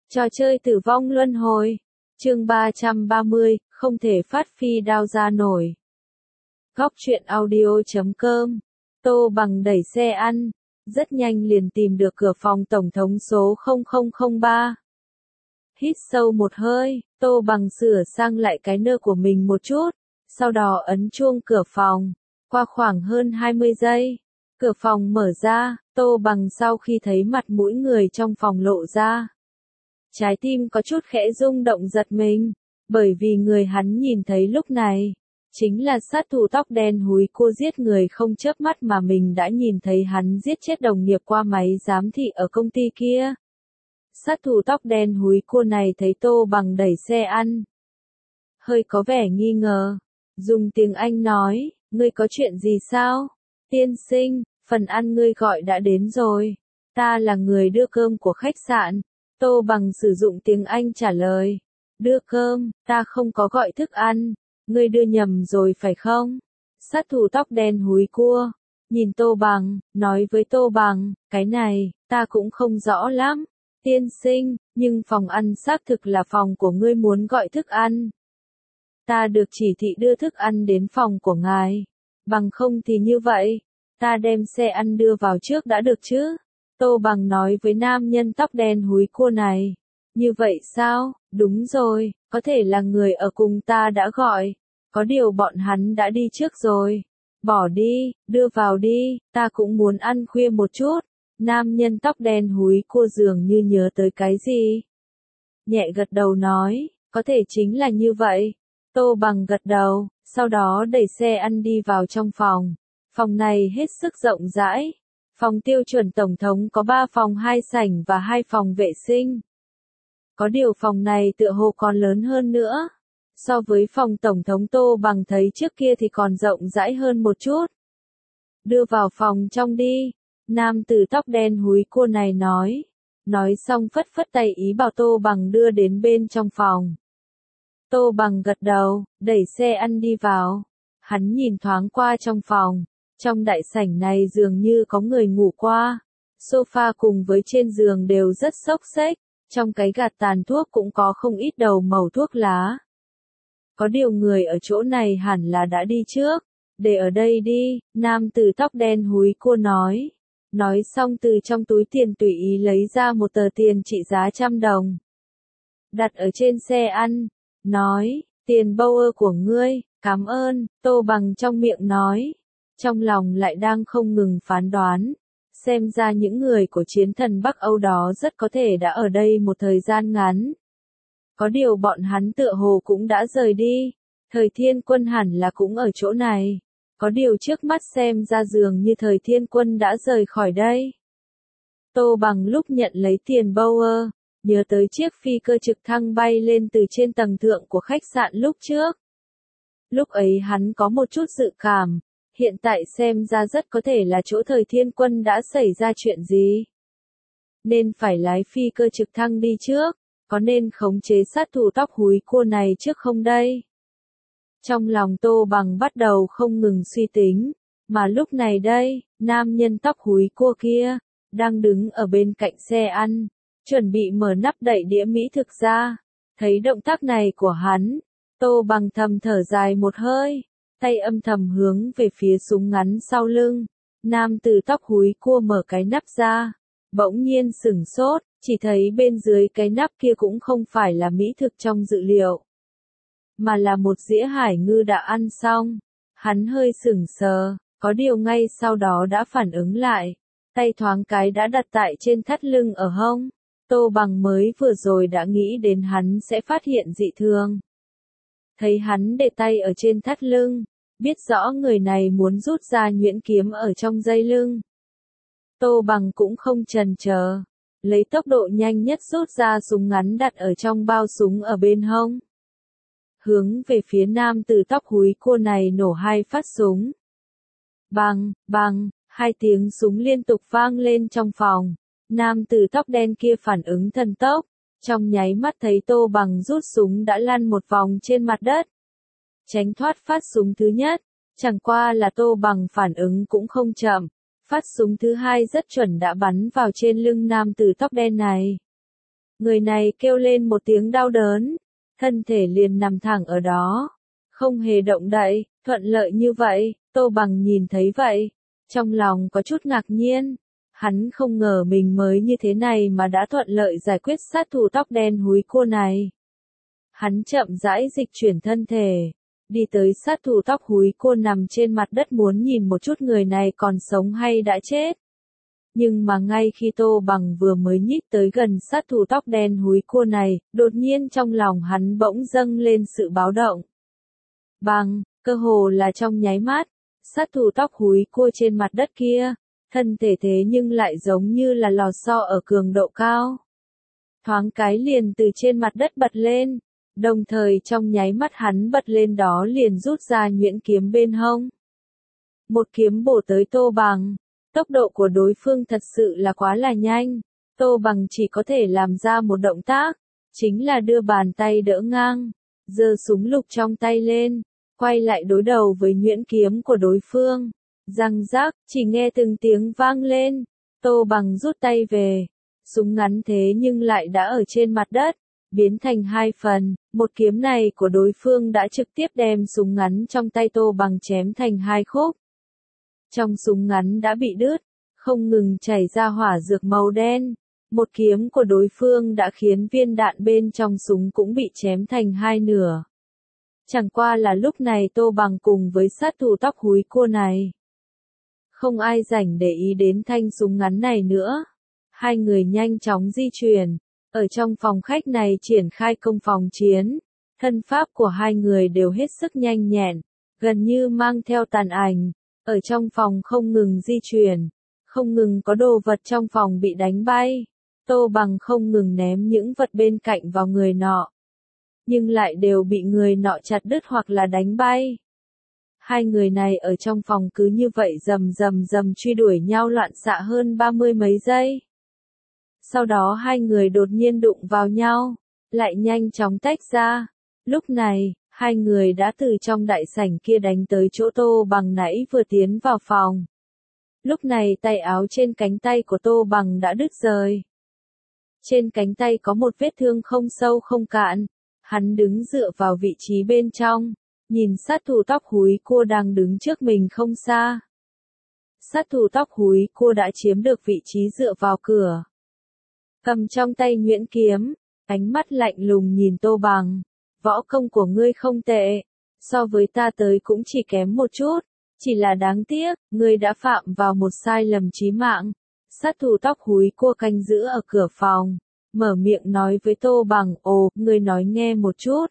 Trò chơi tử vong luân hồi. Chương 330, không thể phát phi đao ra nổi. Góc truyện audio.com. Tô Bằng đẩy xe ăn, rất nhanh liền tìm được cửa phòng tổng thống số 0003. Hít sâu một hơi, Tô Bằng sửa sang lại cái nơ của mình một chút, sau đó ấn chuông cửa phòng. Qua khoảng hơn 20 giây, cửa phòng mở ra, Tô Bằng sau khi thấy mặt mũi người trong phòng lộ ra. Trái tim có chút khẽ rung động giật mình, bởi vì người hắn nhìn thấy lúc này, chính là sát thủ tóc đen húi cua giết người không chớp mắt mà mình đã nhìn thấy hắn giết chết đồng nghiệp qua máy giám thị ở công ty kia. Sát thủ tóc đen húi cua này thấy Tô Bằng đẩy xe ăn, hơi có vẻ nghi ngờ, dùng tiếng Anh nói, ngươi có chuyện gì sao? Tiên sinh, phần ăn ngươi gọi đã đến rồi, ta là người đưa cơm của khách sạn. Tô Bằng sử dụng tiếng Anh trả lời, đưa cơm, ta không có gọi thức ăn, ngươi đưa nhầm rồi phải không? Sát thủ tóc đen húi cua, nhìn Tô Bằng, nói với Tô Bằng, cái này, ta cũng không rõ lắm, tiên sinh, nhưng phòng ăn xác thực là phòng của ngươi muốn gọi thức ăn. Ta được chỉ thị đưa thức ăn đến phòng của ngài, bằng không thì như vậy, ta đem xe ăn đưa vào trước đã được chứ? Tô Bằng nói với nam nhân tóc đen húi cua này. Như vậy sao? Đúng rồi, có thể là người ở cùng ta đã gọi. Có điều bọn hắn đã đi trước rồi. Bỏ đi, đưa vào đi, ta cũng muốn ăn khuya một chút. Nam nhân tóc đen húi cua dường như nhớ tới cái gì. Nhẹ gật đầu nói, có thể chính là như vậy. Tô Bằng gật đầu, sau đó đẩy xe ăn đi vào trong phòng. Phòng này hết sức rộng rãi. Phòng tiêu chuẩn tổng thống có 3 phòng 2 sảnh và 2 phòng vệ sinh. Có điều phòng này tựa hồ còn lớn hơn nữa. So với phòng tổng thống Tô Bằng thấy trước kia thì còn rộng rãi hơn một chút. Đưa vào phòng trong đi. Nam tử tóc đen húi cua này nói. Nói xong phất phất tay ý bảo Tô Bằng đưa đến bên trong phòng. Tô Bằng gật đầu, đẩy xe ăn đi vào. Hắn nhìn thoáng qua trong phòng. Trong đại sảnh này dường như có người ngủ qua. Sofa cùng với trên giường đều rất xốc xếch. Trong cái gạt tàn thuốc cũng có không ít đầu mẩu thuốc lá. Có điều người ở chỗ này hẳn là đã đi trước. Để ở đây đi, nam tử tóc đen húi cua nói. Nói xong từ trong túi tiền tùy ý lấy ra một tờ tiền trị giá 100 đồng. Đặt ở trên xe ăn. Nói, tiền Bauer của ngươi, cảm ơn, Tô Bằng trong miệng nói. Trong lòng lại đang không ngừng phán đoán. Xem ra những người của chiến thần Bắc Âu đó rất có thể đã ở đây một thời gian ngắn. Có điều bọn hắn tựa hồ cũng đã rời đi. Thời Thiên Quân hẳn là cũng ở chỗ này. Có điều trước mắt xem ra dường như Thời Thiên Quân đã rời khỏi đây. Tô Bằng lúc nhận lấy tiền Bauer, nhớ tới chiếc phi cơ trực thăng bay lên từ trên tầng thượng của khách sạn lúc trước. Lúc ấy hắn có một chút dự cảm. Hiện tại xem ra rất có thể là chỗ Thời Thiên Quân đã xảy ra chuyện gì. Nên phải lái phi cơ trực thăng đi trước, có nên khống chế sát thủ tóc húi cua này trước không đây? Trong lòng Tô Bằng bắt đầu không ngừng suy tính, mà lúc này đây, nam nhân tóc húi cua kia, đang đứng ở bên cạnh xe ăn, chuẩn bị mở nắp đậy đĩa mỹ thực ra. Thấy động tác này của hắn, Tô Bằng thầm thở dài một hơi. Tay âm thầm hướng về phía súng ngắn sau lưng. Nam tử tóc húi cua mở cái nắp ra. Bỗng nhiên sửng sốt, chỉ thấy bên dưới cái nắp kia cũng không phải là mỹ thực trong dự liệu. Mà là một dĩa hải ngư đã ăn xong. Hắn hơi sửng sờ, có điều ngay sau đó đã phản ứng lại. Tay thoáng cái đã đặt tại trên thắt lưng ở hông. Tô Bằng mới vừa rồi đã nghĩ đến hắn sẽ phát hiện dị thường. Thấy hắn để tay ở trên thắt lưng, biết rõ người này muốn rút ra nhuyễn kiếm ở trong dây lưng. Tô Bằng cũng không chần chờ, lấy tốc độ nhanh nhất rút ra súng ngắn đặt ở trong bao súng ở bên hông. Hướng về phía nam tử tóc húi cua này nổ 2 phát súng. Bang, bang, 2 tiếng súng liên tục vang lên trong phòng. Nam tử tóc đen kia phản ứng thần tốc. Trong nháy mắt thấy Tô Bằng rút súng đã lăn một vòng trên mặt đất. Tránh thoát phát súng thứ nhất, chẳng qua là Tô Bằng phản ứng cũng không chậm. Phát súng thứ hai rất chuẩn đã bắn vào trên lưng nam tử tóc đen này. Người này kêu lên một tiếng đau đớn, thân thể liền nằm thẳng ở đó, không hề động đậy, thuận lợi như vậy. Tô Bằng nhìn thấy vậy, trong lòng có chút ngạc nhiên, hắn không ngờ mình mới như thế này mà đã thuận lợi giải quyết sát thủ tóc đen húi cua này. Hắn chậm rãi dịch chuyển thân thể, đi tới sát thủ tóc húi cua nằm trên mặt đất muốn nhìn một chút người này còn sống hay đã chết. Nhưng mà ngay khi Tô Bằng vừa mới nhích tới gần sát thủ tóc đen húi cua này, đột nhiên trong lòng hắn bỗng dâng lên sự báo động. Bằng, cơ hồ là trong nháy mắt, sát thủ tóc húi cua trên mặt đất kia, thân thể thế nhưng lại giống như là lò xo ở cường độ cao. Thoáng cái liền từ trên mặt đất bật lên, đồng thời trong nháy mắt hắn bật lên đó liền rút ra nhuyễn kiếm bên hông. Một kiếm bổ tới Tô Bằng, tốc độ của đối phương thật sự là quá là nhanh, Tô Bằng chỉ có thể làm ra một động tác, chính là đưa bàn tay đỡ ngang, giơ súng lục trong tay lên, quay lại đối đầu với nhuyễn kiếm của đối phương. Răng rác, chỉ nghe từng tiếng vang lên, Tô Bằng rút tay về, súng ngắn thế nhưng lại đã ở trên mặt đất, biến thành hai phần, một kiếm này của đối phương đã trực tiếp đem súng ngắn trong tay Tô Bằng chém thành hai khúc. Trong súng ngắn đã bị đứt, không ngừng chảy ra hỏa dược màu đen, một kiếm của đối phương đã khiến viên đạn bên trong súng cũng bị chém thành hai nửa. Chẳng qua là lúc này Tô Bằng cùng với sát thủ tóc húi cua này. Không ai rảnh để ý đến thanh súng ngắn này nữa. Hai người nhanh chóng di chuyển, ở trong phòng khách này triển khai công phòng chiến. Thân pháp của hai người đều hết sức nhanh nhẹn, gần như mang theo tàn ảnh. Ở trong phòng không ngừng di chuyển, không ngừng có đồ vật trong phòng bị đánh bay. Tô Bằng không ngừng ném những vật bên cạnh vào người nọ, nhưng lại đều bị người nọ chặt đứt hoặc là đánh bay. Hai người này ở trong phòng cứ như vậy rầm truy đuổi nhau loạn xạ hơn 30 mấy giây. Sau đó hai người đột nhiên đụng vào nhau, lại nhanh chóng tách ra. Lúc này, hai người đã từ trong đại sảnh kia đánh tới chỗ Tô Bằng nãy vừa tiến vào phòng. Lúc này tay áo trên cánh tay của Tô Bằng đã đứt rời. Trên cánh tay có một vết thương không sâu không cạn. Hắn đứng dựa vào vị trí bên trong, nhìn sát thủ tóc húi cua đang đứng trước mình không xa. Sát thủ tóc húi cua đã chiếm được vị trí dựa vào cửa. Cầm trong tay nhuyễn kiếm, ánh mắt lạnh lùng nhìn Tô Bằng. Võ công của ngươi không tệ, so với ta tới cũng chỉ kém một chút, chỉ là đáng tiếc, ngươi đã phạm vào một sai lầm chí mạng. Sát thủ tóc húi cua canh giữ ở cửa phòng, mở miệng nói với Tô Bằng, ồ, ngươi nói nghe một chút.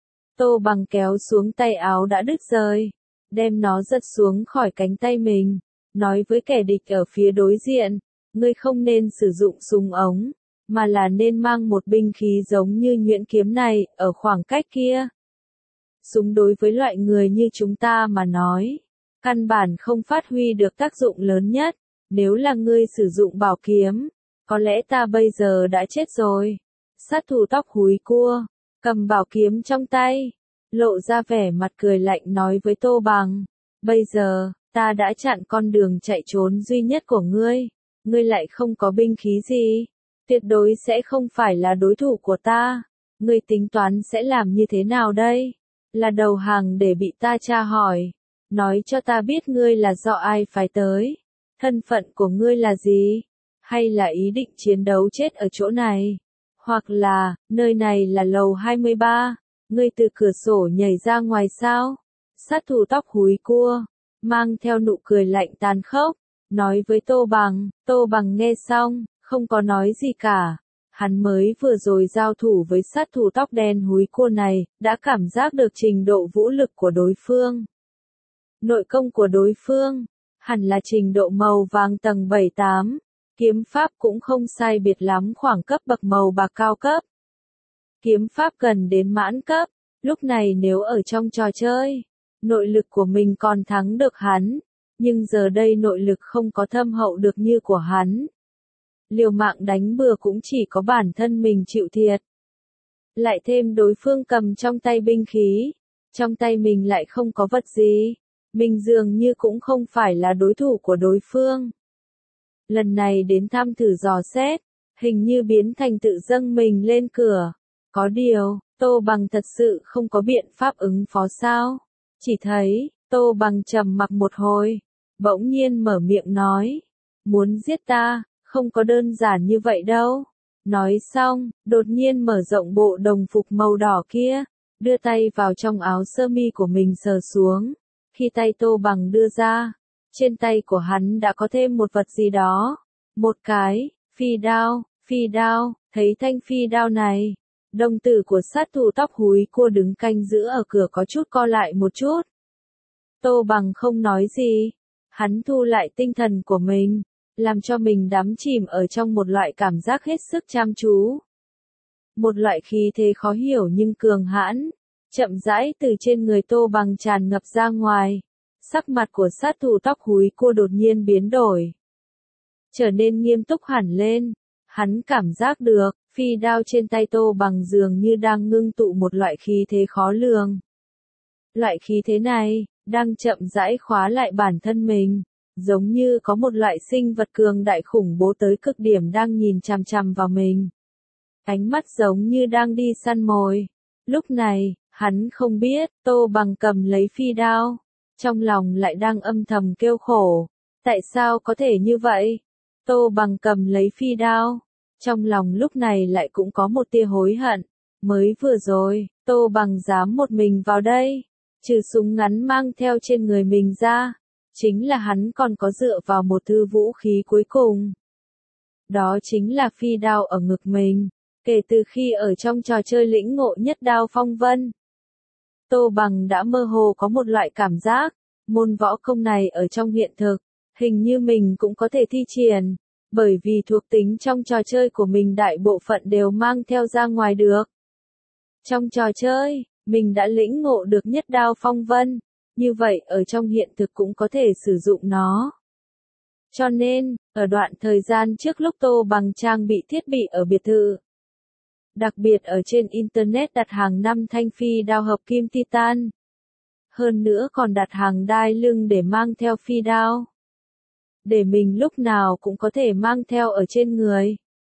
Tô Bằng kéo xuống tay áo đã đứt rời, đem nó giật xuống khỏi cánh tay mình, nói với kẻ địch ở phía đối diện, ngươi không nên sử dụng súng ống, mà là nên mang một binh khí giống như nhuyễn kiếm này, ở khoảng cách kia. Súng đối với loại người như chúng ta mà nói, căn bản không phát huy được tác dụng lớn nhất, nếu là ngươi sử dụng bảo kiếm, có lẽ ta bây giờ đã chết rồi. Sát thủ tóc húi cua, cầm bảo kiếm trong tay, lộ ra vẻ mặt cười lạnh nói với Tô Bằng, bây giờ, ta đã chặn con đường chạy trốn duy nhất của ngươi lại không có binh khí gì, tuyệt đối sẽ không phải là đối thủ của ta, ngươi tính toán sẽ làm như thế nào đây? Là đầu hàng để bị ta tra hỏi, nói cho ta biết ngươi là do ai phái tới, thân phận của ngươi là gì, hay là ý định chiến đấu chết ở chỗ này, hoặc là, nơi này là lầu 23, ngươi từ cửa sổ nhảy ra ngoài sao? Sát thủ tóc húi cua, mang theo nụ cười lạnh tàn khốc, nói với Tô Bằng nghe xong, không có nói gì cả. Hắn mới vừa rồi giao thủ với sát thủ tóc đen húi cua này, đã cảm giác được trình độ vũ lực của đối phương. Nội công của đối phương, hẳn là trình độ màu vàng tầng 7-8, kiếm pháp cũng không sai biệt lắm khoảng cấp bậc màu bạc cao cấp. Kiếm pháp gần đến mãn cấp, lúc này nếu ở trong trò chơi, nội lực của mình còn thắng được hắn, nhưng giờ đây nội lực không có thâm hậu được như của hắn. Liều mạng đánh bừa cũng chỉ có bản thân mình chịu thiệt. Lại thêm đối phương cầm trong tay binh khí, trong tay mình lại không có vật gì, mình dường như cũng không phải là đối thủ của đối phương. Lần này đến thăm thử dò xét, hình như biến thành tự dâng mình lên cửa. Có điều, Tô Bằng thật sự không có biện pháp ứng phó sao? Chỉ thấy, Tô Bằng trầm mặc một hồi, bỗng nhiên mở miệng nói, muốn giết ta, không có đơn giản như vậy đâu. Nói xong, đột nhiên mở rộng bộ đồng phục màu đỏ kia, đưa tay vào trong áo sơ mi của mình sờ xuống. Khi tay Tô Bằng đưa ra, trên tay của hắn đã có thêm một vật gì đó. Một cái, phi đao, thấy thanh phi đao này. Đồng tử của sát thủ tóc húi cua đứng canh giữ ở cửa có chút co lại một chút. Tô Bằng không nói gì. Hắn thu lại tinh thần của mình, làm cho mình đắm chìm ở trong một loại cảm giác hết sức chăm chú. Một loại khí thế khó hiểu nhưng cường hãn, chậm rãi từ trên người Tô Bằng tràn ngập ra ngoài. Sắc mặt của sát thủ tóc húi cua đột nhiên biến đổi, trở nên nghiêm túc hẳn lên. Hắn cảm giác được, phi đao trên tay Tô Bằng dường như đang ngưng tụ một loại khí thế khó lường. Loại khí thế này, đang chậm rãi khóa lại bản thân mình, giống như có một loại sinh vật cường đại khủng bố tới cực điểm đang nhìn chằm chằm vào mình. Ánh mắt giống như đang đi săn mồi. Lúc này, hắn không biết, Tô Bằng cầm lấy phi đao, trong lòng lại đang âm thầm kêu khổ. Tại sao có thể như vậy? Tô Bằng cầm lấy phi đao, trong lòng lúc này lại cũng có một tia hối hận. Mới vừa rồi, Tô Bằng dám một mình vào đây, trừ súng ngắn mang theo trên người mình ra, chính là hắn còn có dựa vào một thứ vũ khí cuối cùng. Đó chính là phi đao ở ngực mình, kể từ khi ở trong trò chơi lĩnh ngộ nhất đao phong vân. Tô Bằng đã mơ hồ có một loại cảm giác, môn võ công này ở trong hiện thực, hình như mình cũng có thể thi triển, bởi vì thuộc tính trong trò chơi của mình đại bộ phận đều mang theo ra ngoài được. Trong trò chơi, mình đã lĩnh ngộ được nhất đao phong vân, như vậy ở trong hiện thực cũng có thể sử dụng nó. Cho nên, ở đoạn thời gian trước lúc Tô Bằng trang bị thiết bị ở biệt thự, đặc biệt ở trên Internet đặt hàng 5 thanh phi đao hợp kim titan. Hơn nữa còn đặt hàng đai lưng để mang theo phi đao, để mình lúc nào cũng có thể mang theo ở trên người.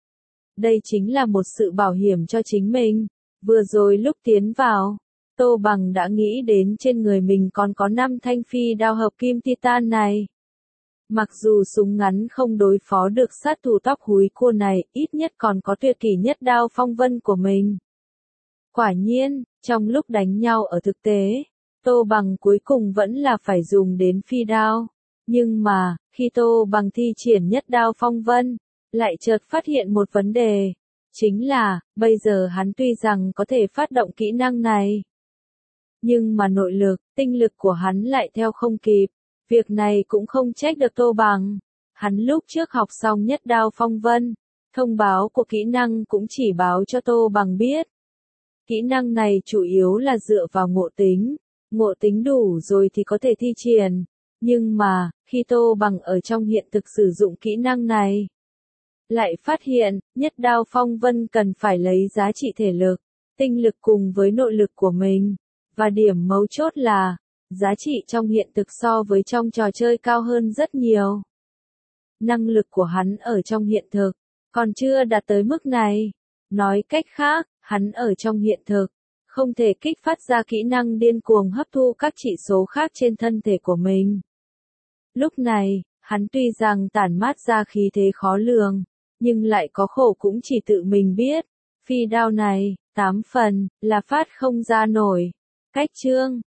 Đây chính là một sự bảo hiểm cho chính mình. Vừa rồi lúc tiến vào, Tô Bằng đã nghĩ đến trên người mình còn có 5 thanh phi đao hợp kim titan này. Mặc dù súng ngắn không đối phó được sát thủ tóc húi cua này, ít nhất còn có tuyệt kỷ nhất đao phong vân của mình. Quả nhiên, trong lúc đánh nhau ở thực tế, Tô Bằng cuối cùng vẫn là phải dùng đến phi đao. Nhưng mà, khi Tô Bằng thi triển nhất đao phong vân, lại chợt phát hiện một vấn đề. Chính là, bây giờ hắn tuy rằng có thể phát động kỹ năng này, nhưng mà nội lực, tinh lực của hắn lại theo không kịp. Việc này cũng không trách được Tô Bằng. Hắn lúc trước học xong nhất đao phong vân, thông báo của kỹ năng cũng chỉ báo cho Tô Bằng biết. Kỹ năng này chủ yếu là dựa vào ngộ tính đủ rồi thì có thể thi triển. Nhưng mà, khi Tô Bằng ở trong hiện thực sử dụng kỹ năng này, lại phát hiện, nhất đao phong vân cần phải lấy giá trị thể lực, tinh lực cùng với nội lực của mình. Và điểm mấu chốt là, giá trị trong hiện thực so với trong trò chơi cao hơn rất nhiều. Năng lực của hắn ở trong hiện thực, còn chưa đạt tới mức này. Nói cách khác, hắn ở trong hiện thực, không thể kích phát ra kỹ năng điên cuồng hấp thu các chỉ số khác trên thân thể của mình. Lúc này, hắn tuy rằng tản mát ra khí thế khó lường, nhưng lại có khổ cũng chỉ tự mình biết. Phi đao này, 8 phần, là phát không ra nổi. Cách chương